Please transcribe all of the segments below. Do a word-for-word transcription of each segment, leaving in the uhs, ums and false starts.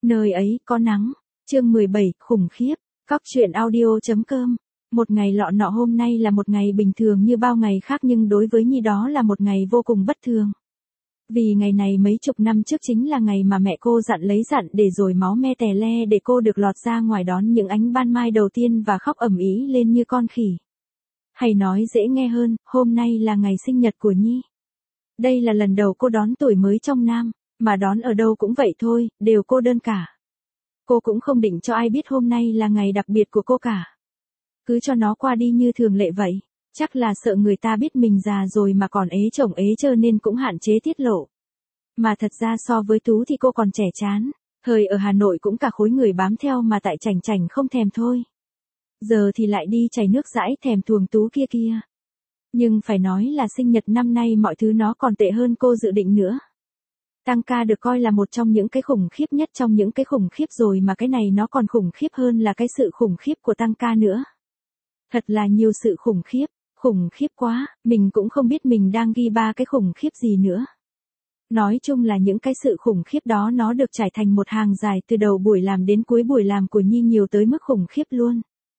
Nơi ấy có nắng. Chương mười bảy, khủng khiếp. Cóc truyện audio chấm com. Một ngày lọ nọ hôm nay là một ngày bình thường như bao ngày khác nhưng đối với Nhi đó là một ngày vô cùng bất thường. Vì ngày này mấy chục năm trước chính là ngày mà mẹ cô dặn lấy dặn để rồi máu me tè le để cô được lọt ra ngoài đón những ánh ban mai đầu tiên và khóc ầm ĩ lên như con khỉ. Hay nói dễ nghe hơn, hôm nay là ngày sinh nhật của Nhi. Đây là lần đầu cô đón tuổi mới trong Nam, mà đón ở đâu cũng vậy thôi, đều cô đơn cả. Cô cũng không định cho ai biết hôm nay là ngày đặc biệt của cô cả. Cứ cho nó qua đi như thường lệ vậy. Chắc là sợ người ta biết mình già rồi mà còn ế chồng ế chơ nên cũng hạn chế tiết lộ. Mà thật ra so với Tú thì cô còn trẻ chán. Thời ở Hà Nội cũng cả khối người bám theo mà tại chảnh chảnh không thèm thôi. Giờ thì lại đi chảy nước dãi thèm thuồng Tú kia kia. Nhưng phải nói là sinh nhật năm nay mọi thứ nó còn tệ hơn cô dự định nữa. Tăng ca được coi là một trong những cái khủng khiếp nhất trong những cái khủng khiếp rồi mà cái này nó còn khủng khiếp hơn là cái sự khủng khiếp của tăng ca nữa. Thật là nhiều sự khủng khiếp, khủng khiếp quá, mình cũng không biết mình đang ghi ba cái khủng khiếp gì nữa. Nói chung là những cái sự khủng khiếp đó nó được trải thành một hàng dài từ đầu buổi làm đến cuối buổi làm của Nhi nhiều tới mức khủng khiếp luôn.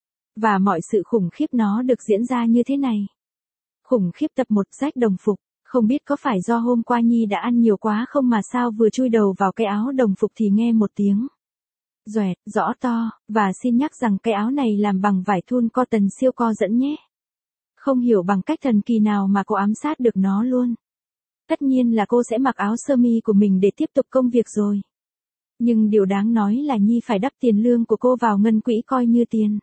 Và mọi sự khủng khiếp nó được diễn ra như thế này. Khủng khiếp tập một rách đồng phục. Không biết có phải do hôm qua Nhi đã ăn nhiều quá không mà sao vừa chui đầu vào cái áo đồng phục thì nghe một tiếng doẹt, rõ to, và xin nhắc rằng cái áo này làm bằng vải thun cotton siêu co dẫn nhé. Không hiểu bằng cách thần kỳ nào mà cô ám sát được nó luôn. Tất nhiên là cô sẽ mặc áo sơ mi của mình để tiếp tục công việc rồi. Nhưng điều đáng nói là Nhi phải đắp tiền lương của cô vào ngân quỹ coi như tiền.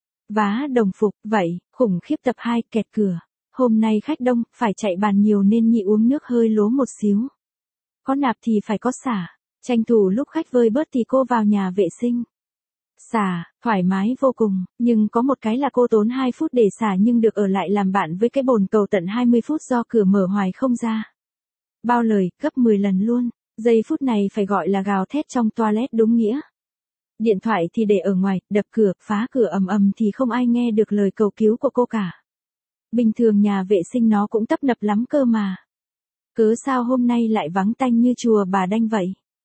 Vá đồng phục, vậy, khủng khiếp tập hai, kẹt cửa. Hôm nay khách đông, phải chạy bàn nhiều nên Nhi uống nước hơi lố một xíu. Có nạp thì phải có xả. Tranh thủ lúc khách vơi bớt thì cô vào nhà vệ sinh. Xả, thoải mái vô cùng, nhưng có một cái là cô tốn hai phút để xả nhưng được ở lại làm bạn với cái bồn cầu tận hai mươi phút do cửa mở hoài không ra. Bao lời, gấp mười lần luôn, giây phút này phải gọi là gào thét trong toilet đúng nghĩa. Điện thoại thì để ở ngoài, đập cửa, phá cửa ầm ầm thì không ai nghe được lời cầu cứu của cô cả. Bình thường nhà vệ sinh nó cũng tấp nập lắm cơ mà. Cớ sao hôm nay lại vắng tanh như chùa Bà Đanh vậy?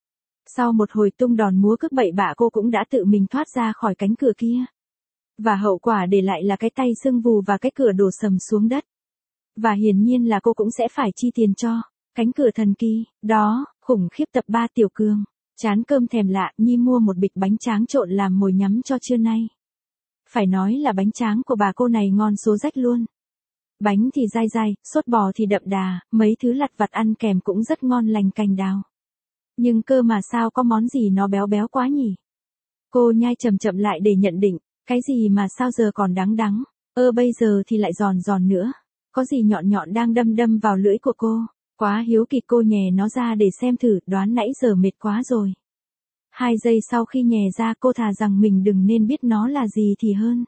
Sau một hồi tung đòn múa cước bậy bạ cô cũng đã tự mình thoát ra khỏi cánh cửa kia. Và hậu quả để lại là cái tay sưng vù và cái cửa đổ sầm xuống đất. Và hiển nhiên là cô cũng sẽ phải chi tiền cho cánh cửa thần kỳ, đó, khủng khiếp tập ba Tiểu Cường. Chán cơm thèm lạ, Nhi mua một bịch bánh tráng trộn làm mồi nhắm cho trưa nay. Phải nói là bánh tráng của bà cô này ngon số rách luôn. Bánh thì dai dai, sốt bò thì đậm đà, mấy thứ lặt vặt ăn kèm cũng rất ngon lành cành đào. Nhưng cơ mà sao có món gì nó béo béo quá nhỉ? Cô nhai chậm chậm lại để nhận định, cái gì mà sao giờ còn đắng đắng, ơ bây giờ thì lại giòn giòn nữa. Có gì nhọn nhọn đang đâm đâm vào lưỡi của cô, quá hiếu kỳ cô nhè nó ra để xem thử, đoán nãy giờ mệt quá rồi. Hai giây sau khi nhè ra cô thà rằng mình đừng nên biết nó là gì thì hơn.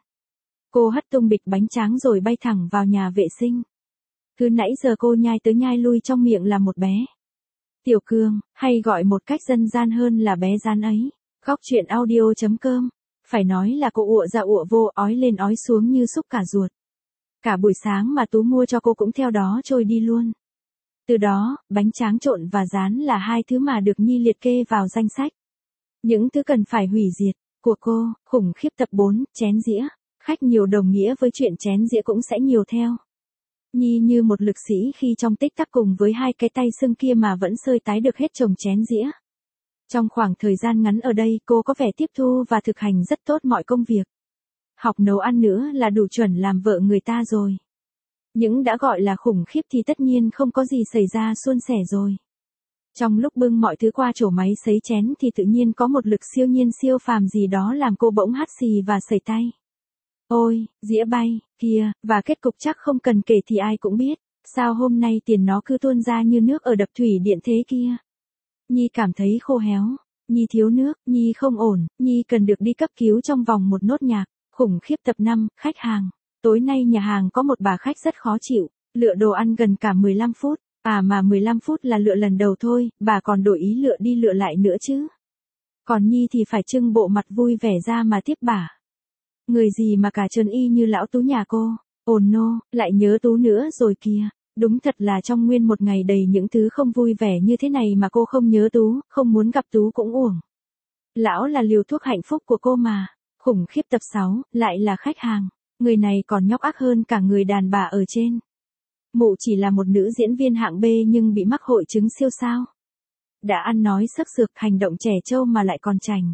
Cô hất tung bịch bánh tráng rồi bay thẳng vào nhà vệ sinh. Cứ nãy giờ cô nhai tới nhai lui trong miệng là một bé Tiểu Cường, hay gọi một cách dân gian hơn là bé Rán ấy. Cóc truyện audio chấm com. Phải nói là cô ụa ra ụa vô, ói lên ói xuống như xúc cả ruột. Cả buổi sáng mà Tú mua cho cô cũng theo đó trôi đi luôn. Từ đó, bánh tráng trộn và rán là hai thứ mà được Nhi liệt kê vào danh sách những thứ cần phải hủy diệt của cô. Khủng khiếp tập bốn, chén dĩa. Khách nhiều đồng nghĩa với chuyện chén dĩa cũng sẽ nhiều theo. Nhi như một lực sĩ khi trong tích tắc cùng với hai cái tay sưng kia mà vẫn sơi tái được hết chồng chén dĩa. Trong khoảng thời gian ngắn ở đây cô có vẻ tiếp thu và thực hành rất tốt mọi công việc. Học nấu ăn nữa là đủ chuẩn làm vợ người ta rồi. Những đã gọi là khủng khiếp thì tất nhiên không có gì xảy ra suôn sẻ rồi. Trong lúc bưng mọi thứ qua chổ máy sấy chén thì tự nhiên có một lực siêu nhiên siêu phàm gì đó làm cô bỗng hắt xì và sẩy tay. Ôi, dĩa bay, kìa, và kết cục chắc không cần kể thì ai cũng biết, sao hôm nay tiền nó cứ tuôn ra như nước ở đập thủy điện thế kia. Nhi cảm thấy khô héo, Nhi thiếu nước, Nhi không ổn, Nhi cần được đi cấp cứu trong vòng một nốt nhạc. Khủng khiếp tập năm, khách hàng. Tối nay nhà hàng có một bà khách rất khó chịu, lựa đồ ăn gần cả mười lăm phút, à mà mười lăm phút là lựa lần đầu thôi, bà còn đổi ý lựa đi lựa lại nữa chứ. Còn Nhi thì phải trưng bộ mặt vui vẻ ra mà tiếp bả. Người gì mà cả trơn y như lão Tú nhà cô, ồn nô, lại nhớ Tú nữa rồi kìa. Đúng thật là trong nguyên một ngày đầy những thứ không vui vẻ như thế này mà cô không nhớ Tú, không muốn gặp Tú cũng uổng. Lão là liều thuốc hạnh phúc của cô mà. Khủng khiếp tập sáu, lại là khách hàng. Người này còn nhóc ác hơn cả người đàn bà ở trên. Mụ chỉ là một nữ diễn viên hạng B nhưng bị mắc hội chứng siêu sao. Đã ăn nói sắc sược, hành động trẻ trâu mà lại còn chảnh.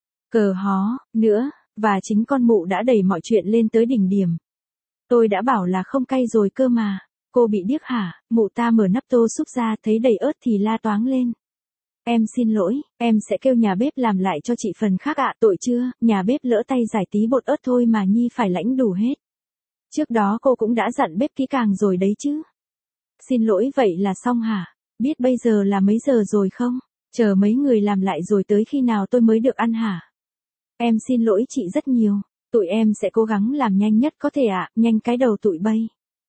Cờ hó, nữa, và chính con mụ đã đẩy mọi chuyện lên tới đỉnh điểm. Tôi đã bảo là không cay rồi cơ mà. Cô bị điếc hả? Mụ ta mở nắp tô súp ra thấy đầy ớt thì la toáng lên. Em xin lỗi, em sẽ kêu nhà bếp làm lại cho chị phần khác ạ. Tội chưa, nhà bếp lỡ tay giải tí bột ớt thôi mà Nhi phải lãnh đủ hết. Trước đó cô cũng đã dặn bếp kỹ càng rồi đấy chứ. Xin lỗi vậy là xong hả? Biết bây giờ là mấy giờ rồi không? Chờ mấy người làm lại rồi tới khi nào tôi mới được ăn hả? Em xin lỗi chị rất nhiều. Tụi em sẽ cố gắng làm nhanh nhất có thể ạ, nhanh cái đầu tụi bay.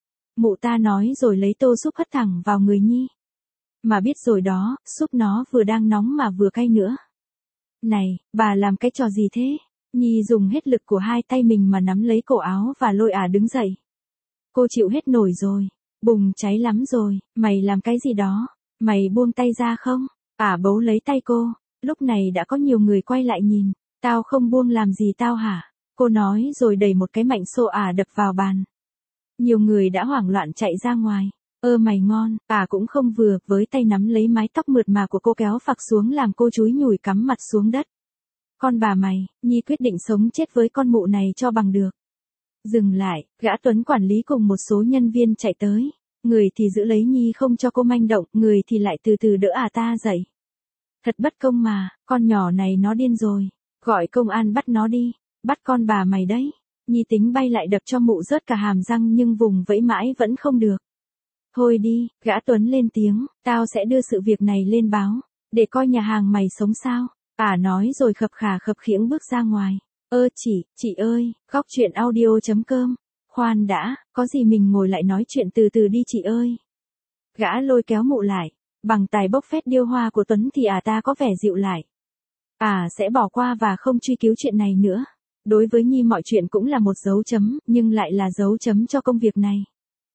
Mụ ta nói rồi lấy tô súp hất thẳng vào người Nhi. Mà biết rồi đó, súp nó vừa đang nóng mà vừa cay nữa. Này, bà làm cái trò gì thế? Nhi dùng hết lực của hai tay mình mà nắm lấy cổ áo và lôi ả đứng dậy. Cô chịu hết nổi rồi. Bùng cháy lắm rồi, mày làm cái gì đó? Mày buông tay ra không? Ả bấu lấy tay cô. Lúc này đã có nhiều người quay lại nhìn. Tao không buông làm gì tao hả? Cô nói rồi đẩy một cái mạnh xô Ả đập vào bàn. Nhiều người đã hoảng loạn chạy ra ngoài. Ơ mày ngon, Ả cũng không vừa, với tay nắm lấy mái tóc mượt mà của cô kéo phặc xuống làm cô chúi nhủi cắm mặt xuống đất. Con bà mày, Nhi quyết định sống chết với con mụ này cho bằng được. Dừng lại, gã Tuấn quản lý cùng một số nhân viên chạy tới. Người thì giữ lấy Nhi không cho cô manh động, người thì lại từ từ đỡ Ả ta dậy. Thật bất công mà, con nhỏ này nó điên rồi. Gọi công an bắt nó đi, bắt con bà mày đấy. Nhi tính bay lại đập cho mụ rớt cả hàm răng nhưng vùng vẫy mãi vẫn không được. Thôi đi, gã Tuấn lên tiếng, tao sẽ đưa sự việc này lên báo, để coi nhà hàng mày sống sao. Ả nói rồi khập khà khập khiễng bước ra ngoài. Ơ chị, chị ơi, góc chuyện audio chấm com. Khoan đã, có gì mình ngồi lại nói chuyện từ từ đi chị ơi. Gã lôi kéo mụ lại, bằng tài bốc phét điêu hoa của Tuấn thì Ả ta có vẻ dịu lại. Ả sẽ bỏ qua và không truy cứu chuyện này nữa. Đối với Nhi mọi chuyện cũng là một dấu chấm, nhưng lại là dấu chấm cho công việc này.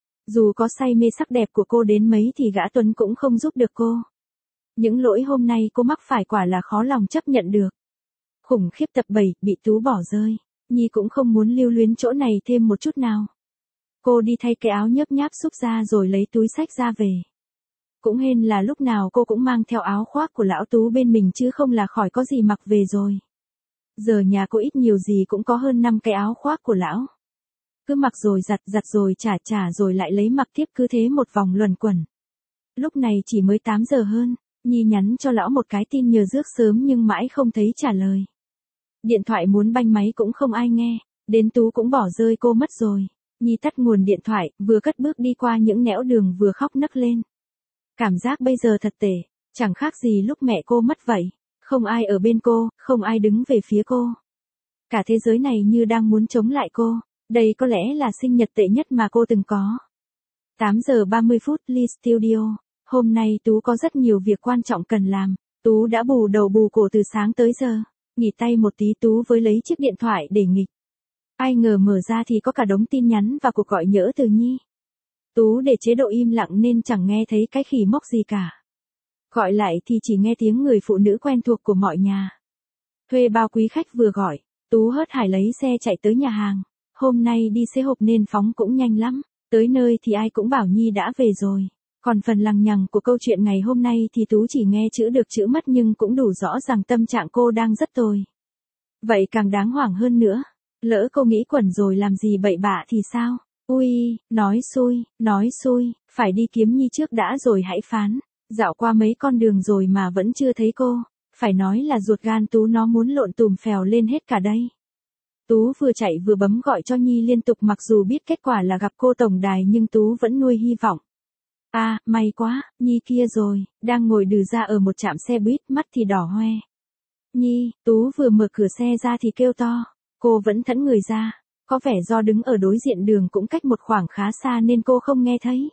Dù có say mê sắc đẹp của cô đến mấy thì gã Tuấn cũng không giúp được cô. Những lỗi hôm nay cô mắc phải quả là khó lòng chấp nhận được. Khủng khiếp tập bảy, bị Tú bỏ rơi. Nhi cũng không muốn lưu luyến chỗ này thêm một chút nào. Cô đi thay cái áo nhớp nháp xúc ra rồi lấy túi xách ra về. Cũng hên là lúc nào cô cũng mang theo áo khoác của lão Tú bên mình chứ không là khỏi có gì mặc về rồi. Giờ nhà cô ít nhiều gì cũng có hơn năm cái áo khoác của lão. Cứ mặc rồi giặt, giặt rồi trả trả rồi lại lấy mặc tiếp, cứ thế một vòng luẩn quẩn. Lúc này chỉ mới tám giờ hơn, Nhi nhắn cho lão một cái tin nhờ rước sớm nhưng mãi không thấy trả lời. Điện thoại muốn banh máy cũng không ai nghe, đến Tú cũng bỏ rơi cô mất rồi. Nhi tắt nguồn điện thoại, vừa cất bước đi qua những nẻo đường vừa khóc nấc lên. Cảm giác bây giờ thật tệ, chẳng khác gì lúc mẹ cô mất vậy. Không ai ở bên cô, không ai đứng về phía cô. Cả thế giới này như đang muốn chống lại cô. Đây có lẽ là sinh nhật tệ nhất mà cô từng có. tám giờ ba mươi phút, Lee Studio. Hôm nay Tú có rất nhiều việc quan trọng cần làm. Tú đã bù đầu bù cổ từ sáng tới giờ. Nghỉ tay một tí Tú với lấy chiếc điện thoại để nghịch. Ai ngờ mở ra thì có cả đống tin nhắn và cuộc gọi nhỡ từ Nhi. Tú để chế độ im lặng nên chẳng nghe thấy cái khỉ mốc gì cả. Gọi lại thì chỉ nghe tiếng người phụ nữ quen thuộc của mọi nhà. Thuê bao quý khách vừa gọi. Tú hớt hải lấy xe chạy tới nhà hàng. Hôm nay đi xế hộp nên phóng cũng nhanh lắm. Tới nơi thì ai cũng bảo Nhi đã về rồi. Còn phần lằng nhằng của câu chuyện ngày hôm nay thì Tú chỉ nghe chữ được chữ mất nhưng cũng đủ rõ rằng tâm trạng cô đang rất tồi. Vậy càng đáng hoảng hơn nữa. Lỡ cô nghĩ quẩn rồi làm gì bậy bạ thì sao? Ui, nói xui, nói xui, phải đi kiếm Nhi trước đã rồi hãy phán. Dạo qua mấy con đường rồi mà vẫn chưa thấy cô. Phải nói là ruột gan Tú nó muốn lộn tùm phèo lên hết cả đây. Tú vừa chạy vừa bấm gọi cho Nhi liên tục mặc dù biết kết quả là gặp cô tổng đài nhưng Tú vẫn nuôi hy vọng. À, may quá, Nhi kia rồi, đang ngồi đừ ra ở một trạm xe buýt, mắt thì đỏ hoe. Nhi, Tú vừa mở cửa xe ra thì kêu to. Cô vẫn thẫn người ra. Có vẻ do đứng ở đối diện đường cũng cách một khoảng khá xa nên cô không nghe thấy.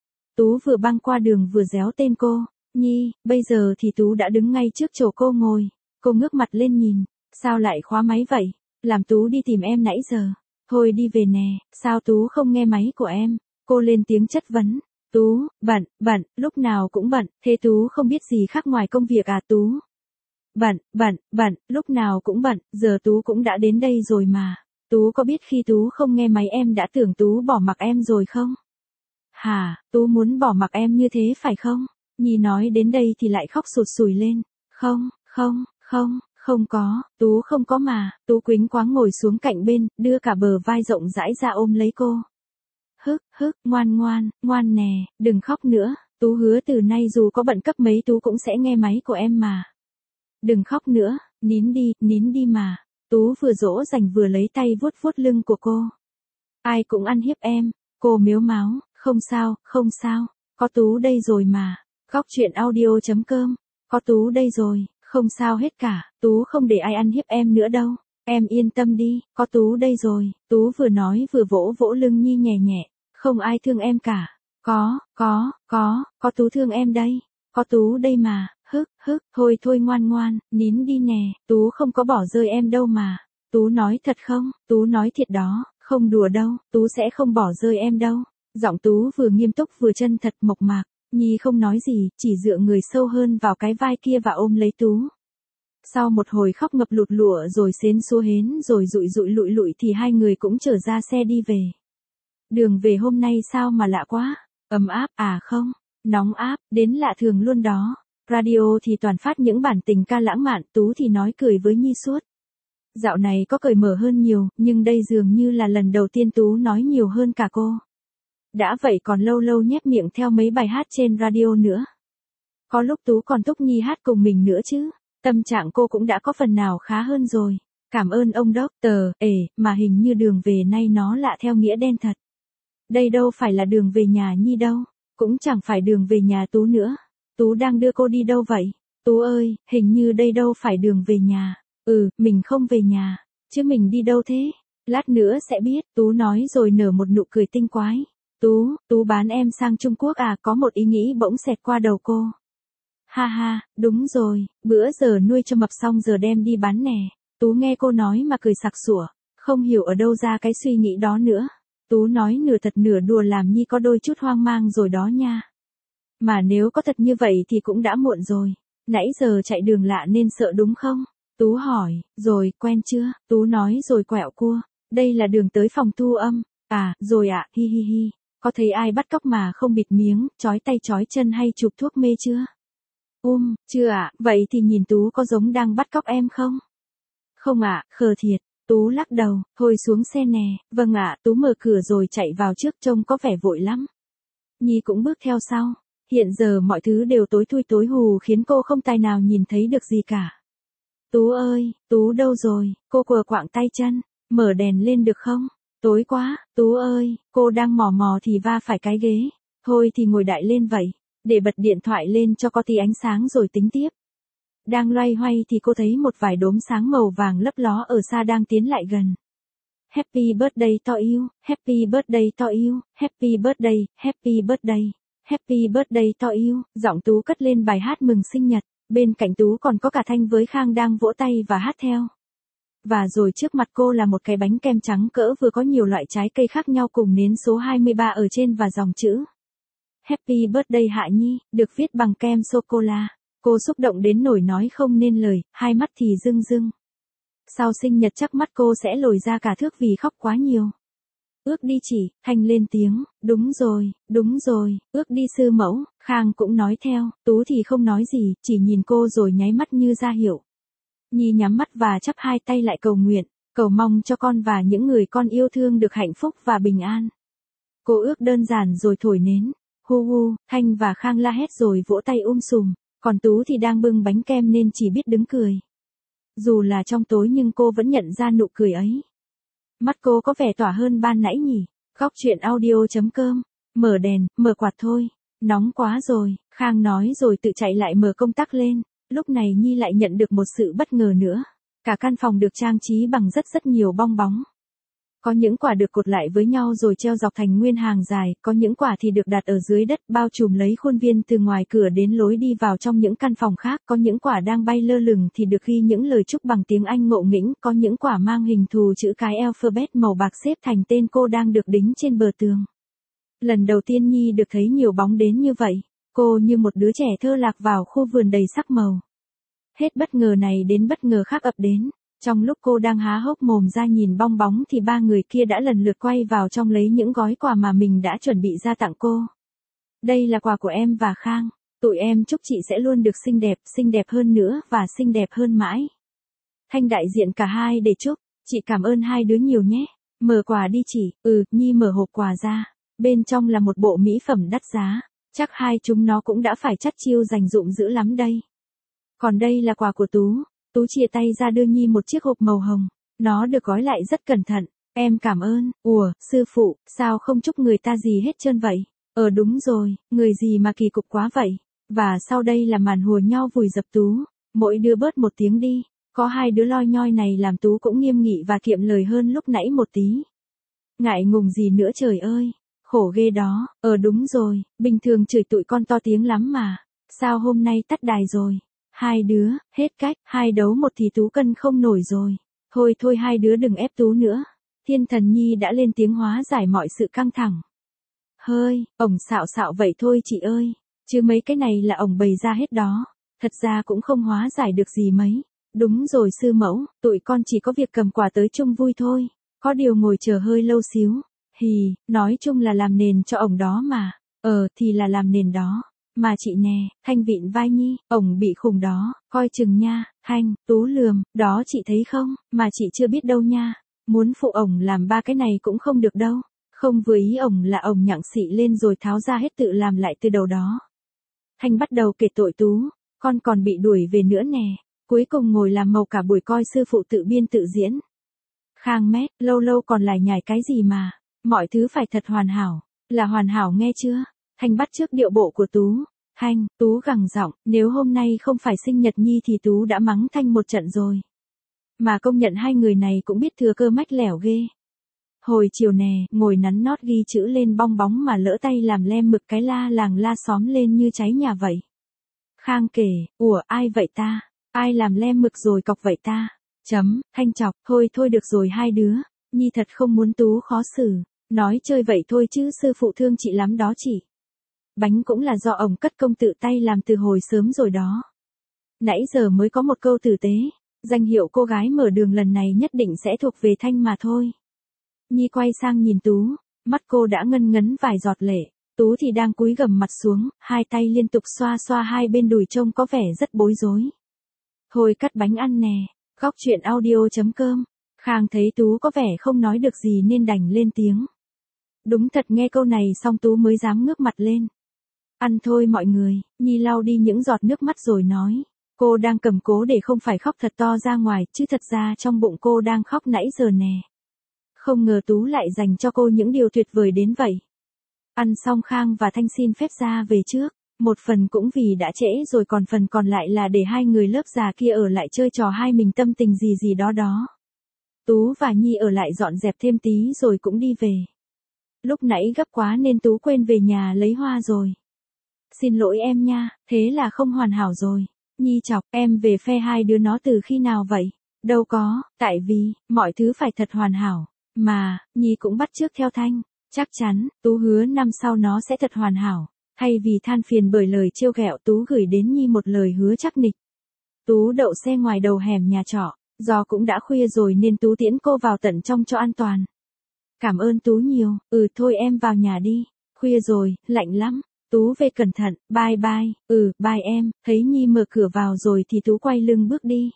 Tú vừa băng qua đường vừa réo tên cô. Nhi, bây giờ thì Tú đã đứng ngay trước chỗ cô ngồi. Cô ngước mặt lên nhìn. Sao lại khóa máy vậy? Làm Tú đi tìm em nãy giờ. Thôi đi về nè, sao Tú không nghe máy của em? Cô lên tiếng chất vấn. Tú, bận, bận, lúc nào cũng bận, thế Tú không biết gì khác ngoài công việc à Tú? Bận, bận, bận, lúc nào cũng bận, giờ Tú cũng đã đến đây rồi mà. Tú có biết khi Tú không nghe máy em đã tưởng Tú bỏ mặc em rồi không? Hả, Tú muốn bỏ mặc em như thế phải không? Nhi nói đến đây thì lại khóc sụt sùi lên. Không, không, không, không có, Tú không có mà. Tú quýnh quáng ngồi xuống cạnh bên, đưa cả bờ vai rộng rãi ra ôm lấy cô. Hức, hức, ngoan ngoan, ngoan nè, đừng khóc nữa. Tú hứa từ nay dù có bận cấp mấy Tú cũng sẽ nghe máy của em mà. Đừng khóc nữa, nín đi, nín đi mà. Tú vừa dỗ dành vừa lấy tay vuốt vuốt lưng của cô. Ai cũng ăn hiếp em, cô mếu máo, không sao, không sao, có Tú đây rồi mà. Góc truyện audio chấm com, có Tú đây rồi, không sao hết cả, Tú không để ai ăn hiếp em nữa đâu. Em yên tâm đi, có Tú đây rồi. Tú vừa nói vừa vỗ vỗ lưng Nhi nhẹ nhẹ, không ai thương em cả. Có, có, có, có Tú thương em đây, có Tú đây mà. Hức, hức, thôi thôi ngoan ngoan, nín đi nè, Tú không có bỏ rơi em đâu mà. Tú nói thật không? Tú nói thiệt đó, không đùa đâu, Tú sẽ không bỏ rơi em đâu. Giọng Tú vừa nghiêm túc vừa chân thật mộc mạc. Nhi không nói gì, chỉ dựa người sâu hơn vào cái vai kia và ôm lấy Tú. Sau một hồi khóc ngập lụt lụa rồi xến xúa hến rồi rụi rụi lụi lụi thì hai người cũng trở ra xe đi về. Đường về hôm nay sao mà lạ quá, ấm áp à không, nóng áp, đến lạ thường luôn đó. Radio thì toàn phát những bản tình ca lãng mạn, Tú thì nói cười với Nhi suốt. Dạo này có cởi mở hơn nhiều, nhưng đây dường như là lần đầu tiên Tú nói nhiều hơn cả cô. Đã vậy còn lâu lâu nhép miệng theo mấy bài hát trên radio nữa. Có lúc Tú còn thúc Nhi hát cùng mình nữa chứ. Tâm trạng cô cũng đã có phần nào khá hơn rồi. Cảm ơn ông doctor, ể, mà hình như đường về nay nó lạ theo nghĩa đen thật. Đây đâu phải là đường về nhà Nhi đâu, cũng chẳng phải đường về nhà Tú nữa. Tú đang đưa cô đi đâu vậy? Tú ơi, hình như đây đâu phải đường về nhà. Ừ, mình không về nhà, chứ mình đi đâu thế? Lát nữa sẽ biết, Tú nói rồi nở một nụ cười tinh quái. Tú, Tú bán em sang Trung Quốc à? Có một ý nghĩ bỗng xẹt qua đầu cô. Ha ha, đúng rồi, bữa giờ nuôi cho mập xong giờ đem đi bán nè. Tú nghe cô nói mà cười sặc sủa, không hiểu ở đâu ra cái suy nghĩ đó nữa. Tú nói nửa thật nửa đùa làm Nhi có đôi chút hoang mang rồi đó nha. Mà nếu có thật như vậy thì cũng đã muộn rồi. Nãy giờ chạy đường lạ nên sợ đúng không? Tú hỏi, rồi, quen chưa? Tú nói rồi quẹo cua. Đây là đường tới phòng thu âm. À, rồi ạ, à, hi hi hi. Có thấy ai bắt cóc mà không bịt miếng, chói tay chói chân hay chụp thuốc mê chưa? Um, chưa ạ, à, vậy thì nhìn Tú có giống đang bắt cóc em không? Không ạ, à, khờ thiệt. Tú lắc đầu, thôi xuống xe nè. Vâng ạ, à, Tú mở cửa rồi chạy vào trước trông có vẻ vội lắm. Nhi cũng bước theo sau. Hiện giờ mọi thứ đều tối thui tối hù khiến cô không tài nào nhìn thấy được gì cả. Tú ơi, Tú đâu rồi? Cô quờ quạng tay chân, mở đèn lên được không? Tối quá, Tú ơi, cô đang mò mò thì va phải cái ghế. Thôi thì ngồi đại lên vậy, để bật điện thoại lên cho có tí ánh sáng rồi tính tiếp. Đang loay hoay thì cô thấy một vài đốm sáng màu vàng lấp ló ở xa đang tiến lại gần. Happy birthday to you, happy birthday to you, happy birthday, happy birthday, happy birthday to you. Giọng Tú cất lên bài hát mừng sinh nhật, bên cạnh Tú còn có cả Thanh với Khang đang vỗ tay và hát theo. Và rồi trước mặt cô là một cái bánh kem trắng cỡ vừa có nhiều loại trái cây khác nhau cùng nến số hai mươi ba ở trên và dòng chữ Happy birthday Hạ Nhi, được viết bằng kem sô-cô-la. Cô xúc động đến nỗi nói không nên lời, hai mắt thì rưng rưng. Sau sinh nhật chắc mắt cô sẽ lồi ra cả thước vì khóc quá nhiều. Ước đi chị, Thanh lên tiếng, đúng rồi, đúng rồi, ước đi sư mẫu. Khang cũng nói theo, Tú thì không nói gì, chỉ nhìn cô rồi nháy mắt như ra hiệu. Nhi nhắm mắt và chắp hai tay lại cầu nguyện, cầu mong cho con và những người con yêu thương được hạnh phúc và bình an. Cô ước đơn giản rồi thổi nến, hu hu. Thanh và Khang la hét rồi vỗ tay um sùm, còn Tú thì đang bưng bánh kem nên chỉ biết đứng cười. Dù là trong tối nhưng cô vẫn nhận ra nụ cười ấy. Mắt cô có vẻ tỏa hơn ban nãy nhỉ. Góc truyện audio chấm com, mở đèn, mở quạt thôi, nóng quá rồi. Khang nói rồi tự chạy lại mở công tắc lên. Lúc này Nhi lại nhận được một sự bất ngờ nữa. Cả căn phòng được trang trí bằng rất rất nhiều bong bóng. Có những quả được cột lại với nhau rồi treo dọc thành nguyên hàng dài, có những quả thì được đặt ở dưới đất bao trùm lấy khuôn viên từ ngoài cửa đến lối đi vào trong những căn phòng khác, có những quả đang bay lơ lửng thì được ghi những lời chúc bằng tiếng Anh ngộ nghĩnh, có những quả mang hình thù chữ cái alphabet màu bạc xếp thành tên cô đang được đính trên bờ tường. Lần đầu tiên Nhi được thấy nhiều bóng đến như vậy, cô như một đứa trẻ thơ lạc vào khu vườn đầy sắc màu. Hết bất ngờ này đến bất ngờ khác ập đến. Trong lúc cô đang há hốc mồm ra nhìn bong bóng thì ba người kia đã lần lượt quay vào trong lấy những gói quà mà mình đã chuẩn bị ra tặng cô. Đây là quà của em và Khang. Tụi em chúc chị sẽ luôn được xinh đẹp, xinh đẹp hơn nữa và xinh đẹp hơn mãi. Thanh đại diện cả hai để chúc. Chị cảm ơn hai đứa nhiều nhé. Mở quà đi chị. Ừ, Nhi mở hộp quà ra. Bên trong là một bộ mỹ phẩm đắt giá. Chắc hai chúng nó cũng đã phải chắt chiu dành dụm dữ lắm đây. Còn đây là quà của Tú. Tú chia tay ra đưa Nhi một chiếc hộp màu hồng. Nó được gói lại rất cẩn thận. Em cảm ơn. Ủa, sư phụ, sao không chúc người ta gì hết trơn vậy? Ờ đúng rồi, người gì mà kỳ cục quá vậy? Và sau đây là màn hùa nhau vùi dập Tú. Mỗi đứa bớt một tiếng đi. Có hai đứa loi nhoi này làm Tú cũng nghiêm nghị và kiệm lời hơn lúc nãy một tí. Ngại ngùng gì nữa trời ơi. Khổ ghê đó. Ờ đúng rồi, bình thường chửi tụi con to tiếng lắm mà. Sao hôm nay tắt đài rồi? Hai đứa, hết cách, hai đấu một thì Tú cân không nổi rồi. Thôi thôi hai đứa đừng ép Tú nữa. Thiên thần Nhi đã lên tiếng hóa giải mọi sự căng thẳng. Hơi, ổng xạo xạo vậy thôi chị ơi. Chứ mấy cái này là ổng bày ra hết đó. Thật ra cũng không hóa giải được gì mấy. Đúng rồi sư mẫu, tụi con chỉ có việc cầm quà tới chung vui thôi. Có điều ngồi chờ hơi lâu xíu. Hì, nói chung là làm nền cho ổng đó mà. Ờ thì là làm nền đó. Mà chị nè, Thanh vịn vai Nhi, ổng bị khùng đó, coi chừng nha. Thanh, Tú lườm, đó chị thấy không, mà chị chưa biết đâu nha. Muốn phụ ổng làm ba cái này cũng không được đâu. Không vừa ý ổng là ổng nhặng xị lên rồi tháo ra hết tự làm lại từ đầu đó. Thanh bắt đầu kể tội Tú, con còn bị đuổi về nữa nè. Cuối cùng ngồi làm màu cả buổi coi sư phụ tự biên tự diễn. Khang mét, lâu lâu còn lại nhảy cái gì mà. Mọi thứ phải thật hoàn hảo. Là hoàn hảo nghe chưa? Thanh bắt chước điệu bộ của Tú. Thanh, Tú gằn giọng, nếu hôm nay không phải sinh nhật Nhi thì Tú đã mắng Thanh một trận rồi. Mà công nhận hai người này cũng biết thừa cơ mách lẻo ghê. Hồi chiều nè, ngồi nắn nót ghi chữ lên bong bóng mà lỡ tay làm lem mực cái la làng la xóm lên như cháy nhà vậy. Khang kể, ủa ai vậy ta? Ai làm lem mực rồi cọc vậy ta? Chấm, Thanh chọc, thôi thôi được rồi hai đứa. Nhi thật không muốn Tú khó xử. Nói chơi vậy thôi chứ sư phụ thương chị lắm đó chị. Bánh cũng là do ổng cất công tự tay làm từ hồi sớm rồi đó. Nãy giờ mới có một câu tử tế. Danh hiệu cô gái mở đường lần này nhất định sẽ thuộc về Thanh mà thôi. Nhi quay sang nhìn Tú. Mắt cô đã ngân ngấn vài giọt lệ. Tú thì đang cúi gằm mặt xuống, hai tay liên tục xoa xoa hai bên đùi trông có vẻ rất bối rối. Thôi cắt bánh ăn nè. Góc chuyện audio chấm com. Khang thấy Tú có vẻ không nói được gì nên đành lên tiếng. Đúng thật nghe câu này xong Tú mới dám ngước mặt lên. Ăn thôi mọi người, Nhi lau đi những giọt nước mắt rồi nói. Cô đang cầm cố để không phải khóc thật to ra ngoài, chứ thật ra trong bụng cô đang khóc nãy giờ nè. Không ngờ Tú lại dành cho cô những điều tuyệt vời đến vậy. Ăn xong Khang và Thanh xin phép ra về trước. Một phần cũng vì đã trễ rồi còn phần còn lại là để hai người lớp già kia ở lại chơi trò hai mình tâm tình gì gì đó đó. Tú và Nhi ở lại dọn dẹp thêm tí rồi cũng đi về. Lúc nãy gấp quá nên Tú quên về nhà lấy hoa rồi. Xin lỗi em nha, thế là không hoàn hảo rồi. Nhi chọc, em về phe hai đứa nó từ khi nào vậy? Đâu có, tại vì, mọi thứ phải thật hoàn hảo. Mà, Nhi cũng bắt chước theo Thanh. Chắc chắn, Tú hứa năm sau nó sẽ thật hoàn hảo. Thay vì than phiền bởi lời trêu ghẹo Tú gửi đến Nhi một lời hứa chắc nịch. Tú đậu xe ngoài đầu hẻm nhà trọ. Do cũng đã khuya rồi nên Tú tiễn cô vào tận trong cho an toàn. Cảm ơn Tú nhiều, ừ thôi em vào nhà đi. Khuya rồi, lạnh lắm. Tú về cẩn thận, bye bye, ừ, bye em. Thấy Nhi mở cửa vào rồi thì Tú quay lưng bước đi.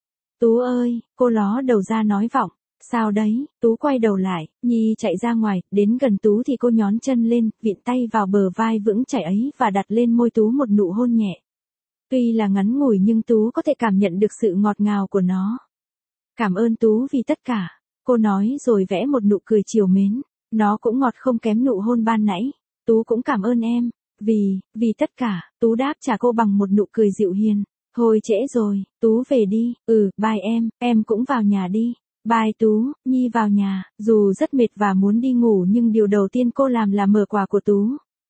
Tú ơi, cô ló đầu ra nói vọng. Sao đấy, Tú quay đầu lại, Nhi chạy ra ngoài, đến gần Tú thì cô nhón chân lên, vịn tay vào bờ vai vững chãi ấy và đặt lên môi Tú một nụ hôn nhẹ. Tuy là ngắn ngủi nhưng Tú có thể cảm nhận được sự ngọt ngào của nó. Cảm ơn Tú vì tất cả, cô nói rồi vẽ một nụ cười trìu mến, nó cũng ngọt không kém nụ hôn ban nãy. Tú cũng cảm ơn em, vì, vì tất cả, Tú đáp trả cô bằng một nụ cười dịu hiền. Thôi trễ rồi, Tú về đi, ừ, bye em, em cũng vào nhà đi. Bye Tú, Nhi vào nhà, dù rất mệt và muốn đi ngủ nhưng điều đầu tiên cô làm là mở quà của Tú.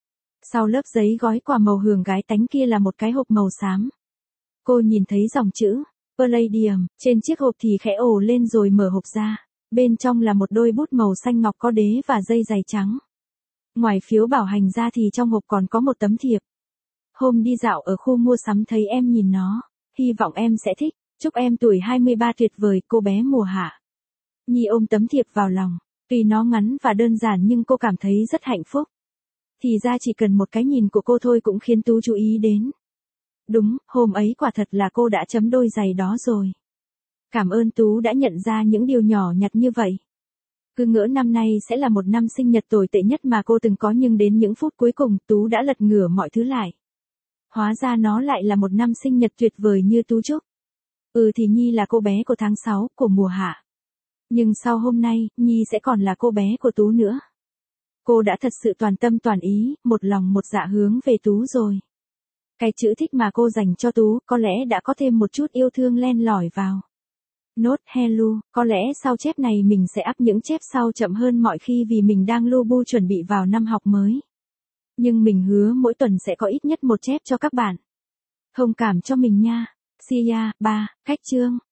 Sau lớp giấy gói quà màu hường gái tánh kia là một cái hộp màu xám. Cô nhìn thấy dòng chữ Palladium trên chiếc hộp thì khẽ ồ lên rồi mở hộp ra. Bên trong là một đôi bút màu xanh ngọc có đế và dây giày trắng. Ngoài phiếu bảo hành ra thì trong hộp còn có một tấm thiệp. Hôm đi dạo ở khu mua sắm thấy em nhìn nó. hy vọng em sẽ thích, chúc em tuổi hai mươi ba tuyệt vời, cô bé mùa hạ. Nhi ôm tấm thiệp vào lòng, tuy nó ngắn và đơn giản nhưng cô cảm thấy rất hạnh phúc. Thì ra chỉ cần một cái nhìn của cô thôi cũng khiến Tú chú ý đến. Đúng, hôm ấy quả thật là cô đã chấm đôi giày đó rồi. Cảm ơn Tú đã nhận ra những điều nhỏ nhặt như vậy. Cứ ngỡ năm nay sẽ là một năm sinh nhật tồi tệ nhất mà cô từng có, nhưng đến những phút cuối cùng Tú đã lật ngửa mọi thứ lại. Hóa ra nó lại là một năm sinh nhật tuyệt vời như Tú chúc. Ừ thì Nhi là cô bé của tháng sáu, của mùa hạ. Nhưng sau hôm nay, Nhi sẽ còn là cô bé của Tú nữa. Cô đã thật sự toàn tâm toàn ý, một lòng một dạ hướng về Tú rồi. Cái chữ thích mà cô dành cho Tú có lẽ đã có thêm một chút yêu thương len lỏi vào. Nốt hello, có lẽ sau chép này mình sẽ up những chép sau chậm hơn mọi khi vì mình đang lu bu chuẩn bị vào năm học mới. Nhưng mình hứa mỗi tuần sẽ có ít nhất một chép cho các bạn. Thông cảm cho mình nha. See ya, ba, cách chương.